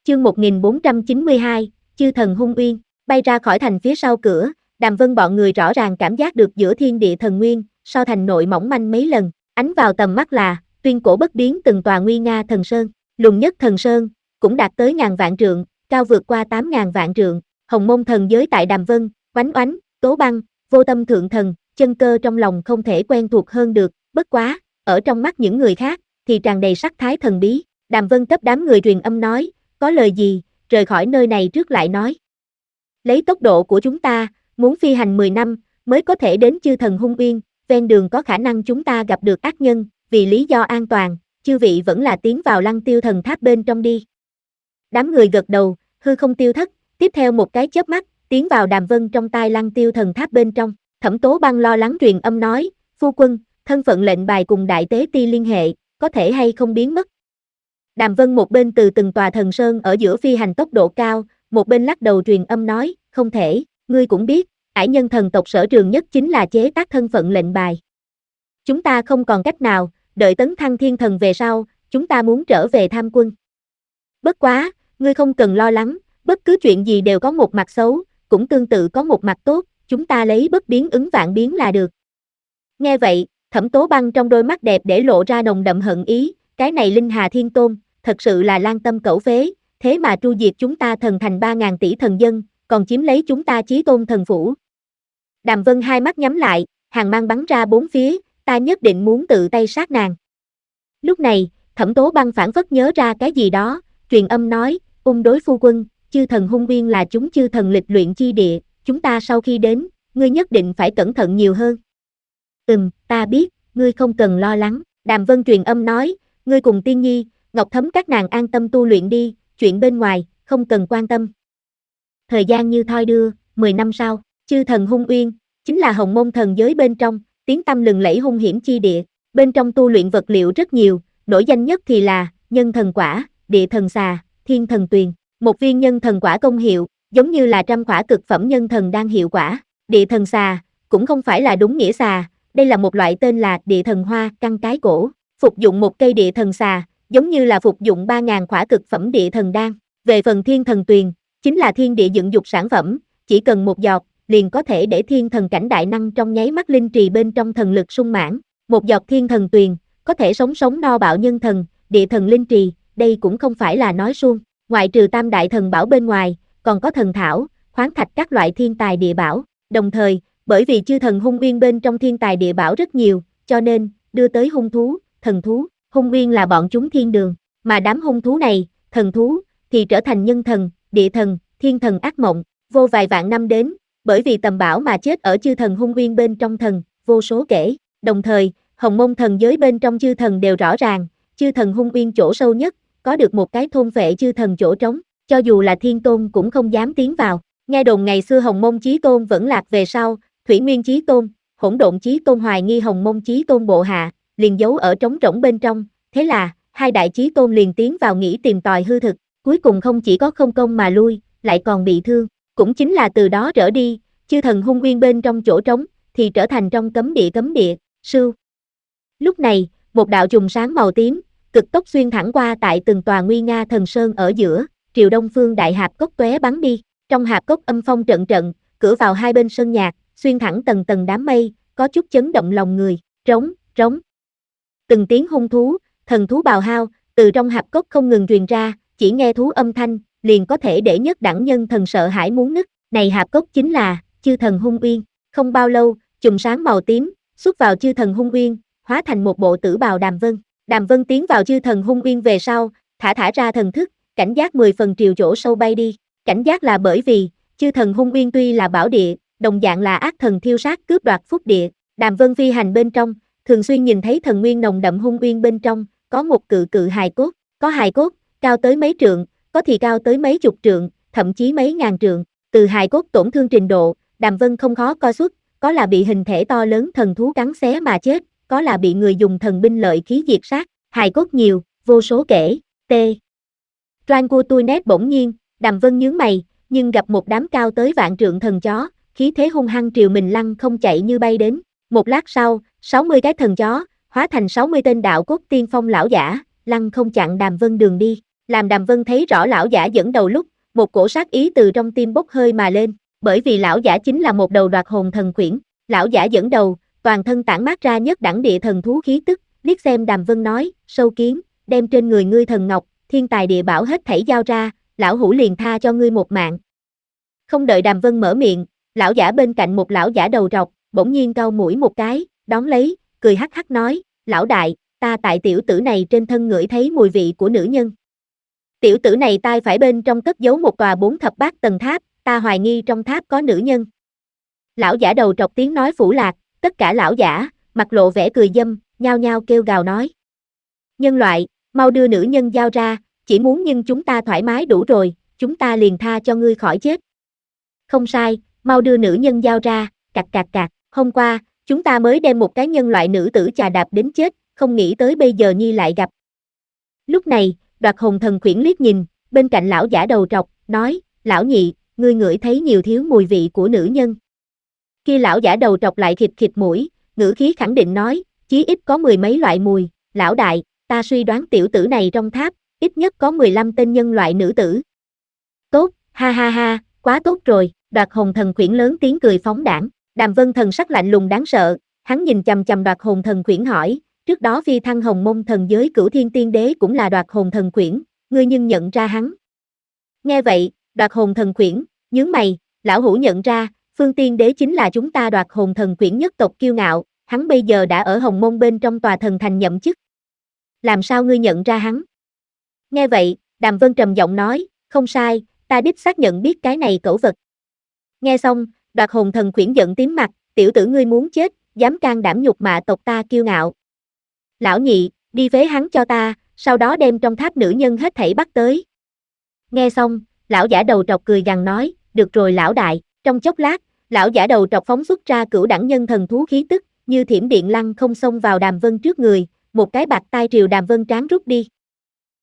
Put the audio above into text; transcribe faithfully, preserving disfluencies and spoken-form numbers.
Chương một nghìn bốn trăm chín mươi hai, Chư thần hung uyên, bay ra khỏi thành phía sau cửa, Đàm Vân bọn người rõ ràng cảm giác được giữa thiên địa thần nguyên, so thành nội mỏng manh mấy lần, ánh vào tầm mắt là, tuyên cổ bất biến từng tòa nguy nga thần sơn, lùng nhất thần sơn, cũng đạt tới ngàn vạn trượng, cao vượt qua tám ngàn vạn trượng, hồng môn thần giới tại Đàm Vân, oánh oánh, tố băng, vô tâm thượng thần, chân cơ trong lòng không thể quen thuộc hơn được, bất quá, ở trong mắt những người khác, thì tràn đầy sắc thái thần bí, Đàm Vân cấp đám người truyền âm nói, có lời gì, rời khỏi nơi này trước lại nói. Lấy tốc độ của chúng ta, muốn phi hành mười năm, mới có thể đến chư thần hung uyên, ven đường có khả năng chúng ta gặp được ác nhân, vì lý do an toàn, chư vị vẫn là tiến vào lăng tiêu thần tháp bên trong đi. Đám người gật đầu, hư không tiêu thất, tiếp theo một cái chớp mắt, tiến vào Đàm Vân trong tai lăng tiêu thần tháp bên trong, Thẩm Tố Băng lo lắng truyền âm nói, phu quân, thân phận lệnh bài cùng đại tế ti liên hệ, có thể hay không biến mất. Đàm Vân một bên từ từng tòa thần sơn ở giữa phi hành tốc độ cao, một bên lắc đầu truyền âm nói, không thể, ngươi cũng biết, ải nhân thần tộc sở trường nhất chính là chế tác thân phận lệnh bài. Chúng ta không còn cách nào, đợi tấn thăng thiên thần về sau, chúng ta muốn trở về tham quân. Bất quá, ngươi không cần lo lắng, bất cứ chuyện gì đều có một mặt xấu, cũng tương tự có một mặt tốt, chúng ta lấy bất biến ứng vạn biến là được. Nghe vậy, Thẩm Tố Băng trong đôi mắt đẹp để lộ ra nồng đậm hận ý, cái này Linh Hà Thiên Tôn, thật sự là lang tâm cẩu phế, thế mà tru diệt chúng ta thần thành ba ngàn tỷ thần dân, còn chiếm lấy chúng ta chí tôn thần phủ. Đàm Vân hai mắt nhắm lại, hàng mang bắn ra bốn phía, ta nhất định muốn tự tay sát nàng. Lúc này, Thẩm Tố Băng phản phất nhớ ra cái gì đó, truyền âm nói, ung đối phu quân, chư thần hung uyên là chúng chư thần lịch luyện chi địa, chúng ta sau khi đến, ngươi nhất định phải cẩn thận nhiều hơn. Ừm, ta biết, ngươi không cần lo lắng, Đàm Vân truyền âm nói, ngươi cùng Tiên Nhi, Ngọc Thấm các nàng an tâm tu luyện đi, chuyện bên ngoài, không cần quan tâm. Thời gian như thoi đưa, mười năm sau, chư thần hung uyên, chính là hồng môn thần giới bên trong, tiếng tăm lừng lẫy hung hiểm chi địa, bên trong tu luyện vật liệu rất nhiều, nổi danh nhất thì là, nhân thần quả, địa thần xà, thiên thần tuyền, một viên nhân thần quả công hiệu, giống như là trăm quả cực phẩm nhân thần đang hiệu quả, địa thần xà, cũng không phải là đúng nghĩa xà, đây là một loại tên là địa thần hoa, căn cái cổ, phục dụng một cây địa thần xà, giống như là phục dụng ba ngàn quả cực phẩm địa thần đan, về phần thiên thần tuyền, chính là thiên địa dựng dục sản phẩm, chỉ cần một giọt, liền có thể để thiên thần cảnh đại năng trong nháy mắt linh trì bên trong thần lực sung mãn, một giọt thiên thần tuyền, có thể sống sống no bạo nhân thần, địa thần linh trì, đây cũng không phải là nói suông, ngoại trừ tam đại thần bảo bên ngoài, còn có thần thảo, khoáng thạch các loại thiên tài địa bảo, đồng thời, bởi vì chư thần hung uyên bên trong thiên tài địa bảo rất nhiều, cho nên, đưa tới hung thú, thần thú, hung uyên là bọn chúng thiên đường, mà đám hung thú này, thần thú, thì trở thành nhân thần, địa thần, thiên thần ác mộng, vô vài vạn năm đến, bởi vì tầm bảo mà chết ở chư thần hung uyên bên trong thần, vô số kể, đồng thời, hồng môn thần giới bên trong chư thần đều rõ ràng, chư thần hung uyên chỗ sâu nhất, có được một cái thôn vệ chư thần chỗ trống, cho dù là thiên tôn cũng không dám tiến vào, nghe đồn ngày xưa hồng môn chí tôn vẫn lạc về sau, thủy nguyên chí tôn, hỗn độn chí tôn hoài nghi hồng môn chí tôn bộ hạ, liền giấu ở trống rỗng bên trong, thế là, hai đại chí tôn liền tiến vào nghĩ tìm tòi hư thực, cuối cùng không chỉ có không công mà lui, lại còn bị thương, cũng chính là từ đó trở đi, chư thần hung uyên bên trong chỗ trống, thì trở thành trong cấm địa cấm địa, sưu. Lúc này, một đạo trùng sáng màu tím, cực tốc xuyên thẳng qua tại từng tòa nguy nga thần sơn ở giữa, triều đông phương đại hạp cốc tóe bắn đi, trong hạp cốc âm phong trận trận, cửa vào hai bên sơn nhạc, xuyên thẳng tầng tầng đám mây, có chút chấn động lòng người, rống, rống. Từng tiếng hung thú, thần thú bào hao, từ trong hạp cốc không ngừng truyền ra, chỉ nghe thú âm thanh, liền có thể để nhất đẳng nhân thần sợ hãi muốn nứt, này hạp cốc chính là, chư thần hung uyên, không bao lâu, chùm sáng màu tím, xuất vào chư thần hung uyên, hóa thành một bộ tử bào Đàm Vân, Đàm Vân tiến vào chư thần hung uyên về sau, thả thả ra thần thức, cảnh giác mười phần triều chỗ sâu bay đi, cảnh giác là bởi vì, chư thần hung uyên tuy là bảo địa, đồng dạng là ác thần thiêu sát cướp đoạt phúc địa, Đàm Vân phi hành bên trong, thường xuyên nhìn thấy thần nguyên nồng đậm hung uyên bên trong, có một cự cự hài cốt, có hài cốt, cao tới mấy trượng, có thì cao tới mấy chục trượng, thậm chí mấy ngàn trượng, từ hài cốt tổn thương trình độ, Đàm Vân không khó coi xuất, có là bị hình thể to lớn thần thú cắn xé mà chết, có là bị người dùng thần binh lợi khí diệt sát, hài cốt nhiều, vô số kể, t. Troan của tôi nét bỗng nhiên, Đàm Vân nhướng mày, nhưng gặp một đám cao tới vạn trượng thần chó, khí thế hung hăng triều mình lăng không chạy như bay đến, một lát sau, sáu mươi cái thần chó, hóa thành sáu mươi tên đạo cốt tiên phong lão giả, lăng không chặn Đàm Vân đường đi, Làm Đàm Vân thấy rõ lão giả dẫn đầu lúc, một cổ sát ý từ trong tim bốc hơi mà lên, bởi vì lão giả chính là một đầu đoạt hồn thần quyển. Lão giả dẫn đầu, toàn thân tản mát ra nhất đẳng địa thần thú khí tức, liếc xem Đàm Vân nói, sâu kiến, đem trên người ngươi thần ngọc, thiên tài địa bảo hết thảy giao ra, lão hủ liền tha cho ngươi một mạng. Không đợi Đàm Vân mở miệng, lão giả bên cạnh một lão giả đầu trọc, bỗng nhiên cau mũi một cái, đón lấy, cười hắc hắc nói, lão đại, ta tại tiểu tử này trên thân ngửi thấy mùi vị của nữ nhân. Tiểu tử này tai phải bên trong cất giấu một tòa bốn thập bát tầng tháp, ta hoài nghi trong tháp có nữ nhân. Lão giả đầu trọc tiếng nói phủ lạc, tất cả lão giả, mặt lộ vẻ cười dâm, nhao nhao kêu gào nói. Nhân loại, mau đưa nữ nhân giao ra, chỉ muốn nhưng chúng ta thoải mái đủ rồi, chúng ta liền tha cho ngươi khỏi chết. Không sai, mau đưa nữ nhân giao ra, cạc cạc cạc, hôm qua, chúng ta mới đem một cái nhân loại nữ tử chà đạp đến chết, không nghĩ tới bây giờ Nhi lại gặp. Lúc này, Đoạt hồn thần khuyển liếc nhìn, bên cạnh lão giả đầu trọc, nói, lão nhị, ngươi ngửi thấy nhiều thiếu mùi vị của nữ nhân. Khi lão giả đầu trọc lại khịt khịt mũi, ngữ khí khẳng định nói, chí ít có mười mấy loại mùi, lão đại, ta suy đoán tiểu tử này trong tháp, ít nhất có mười lăm tên nhân loại nữ tử. Tốt, ha ha ha, quá tốt rồi, Đoạt hồn thần khuyển lớn tiếng cười phóng đãng. Đàm Vân thần sắc lạnh lùng đáng sợ, hắn nhìn chằm chằm Đoạt hồn thần khuyển hỏi, trước đó phi thăng hồng mông thần giới Cửu Thiên Tiên Đế cũng là Đoạt hồn thần khuyển, ngươi nhưng nhận ra hắn. Nghe vậy, Đoạt hồn thần khuyển, nhướng mày, lão hủ nhận ra, Phương Tiên Đế chính là chúng ta Đoạt hồn thần khuyển nhất tộc kiêu ngạo, hắn bây giờ đã ở hồng mông bên trong tòa thần thành nhậm chức. Làm sao ngươi nhận ra hắn? Nghe vậy, Đàm Vân trầm giọng nói, không sai, ta đích xác nhận biết cái này cẩu vật. Nghe xong, Đoạt hồn thần khuyển giận tím mặt, tiểu tử ngươi muốn chết, dám can đảm nhục mạ tộc ta kiêu ngạo. Lão nhị, đi phế hắn cho ta, sau đó đem trong tháp nữ nhân hết thảy bắt tới. Nghe xong, lão giả đầu trọc cười gằn nói, được rồi lão đại, trong chốc lát, lão giả đầu trọc phóng xuất ra cửu đẳng nhân thần thú khí tức, như thiểm điện lăng không xông vào Đàm Vân trước người, một cái bạc tai triều Đàm Vân trán rút đi.